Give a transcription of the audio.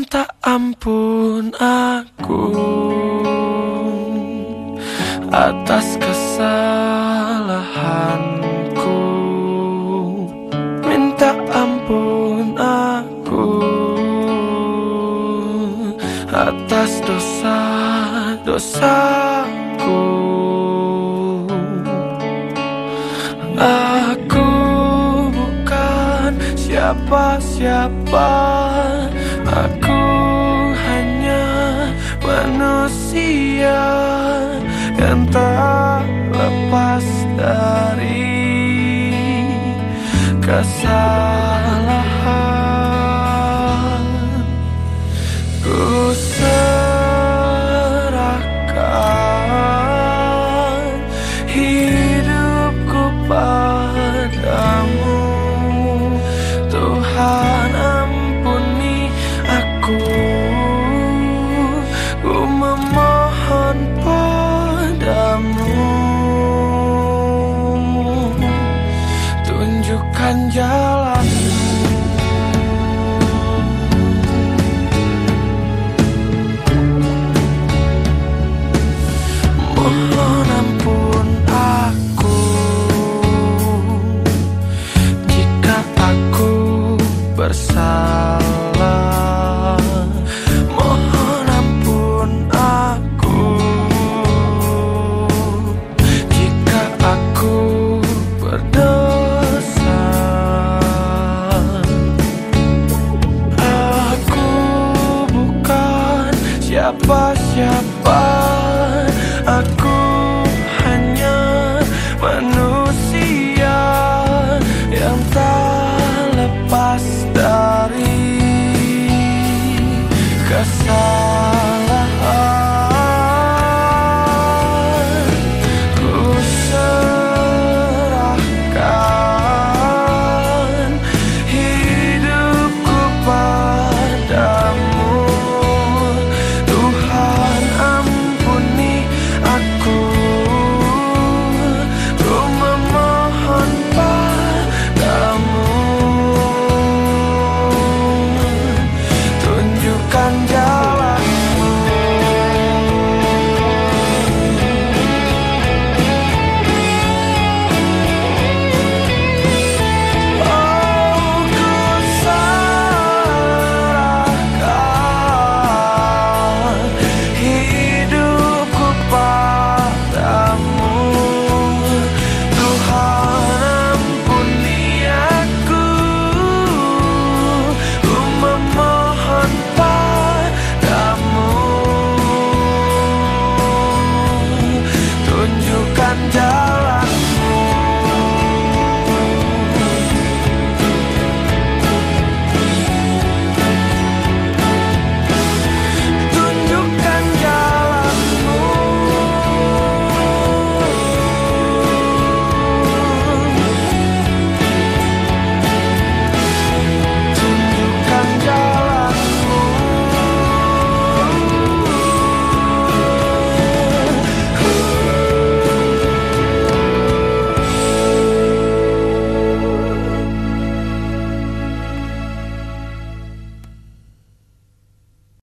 Minta ampun aku atas kesalahanku. Minta ampun aku atas dosa-dosaku. Aku bukan siapa-siapa. Aku hanya manusia yang tak lepas dari kesalahan. Ku serahkan hidupku padamu, Tuhan. Ampuni aku, ku memohon padamu. Tunjukkan jalanmu. Mohon ampun aku jika aku bersalah. Mohon ampun aku jika aku berdosa. Aku bukan siapa-siapa. Aku hanya manusia yang tak lepas dari kesalahan.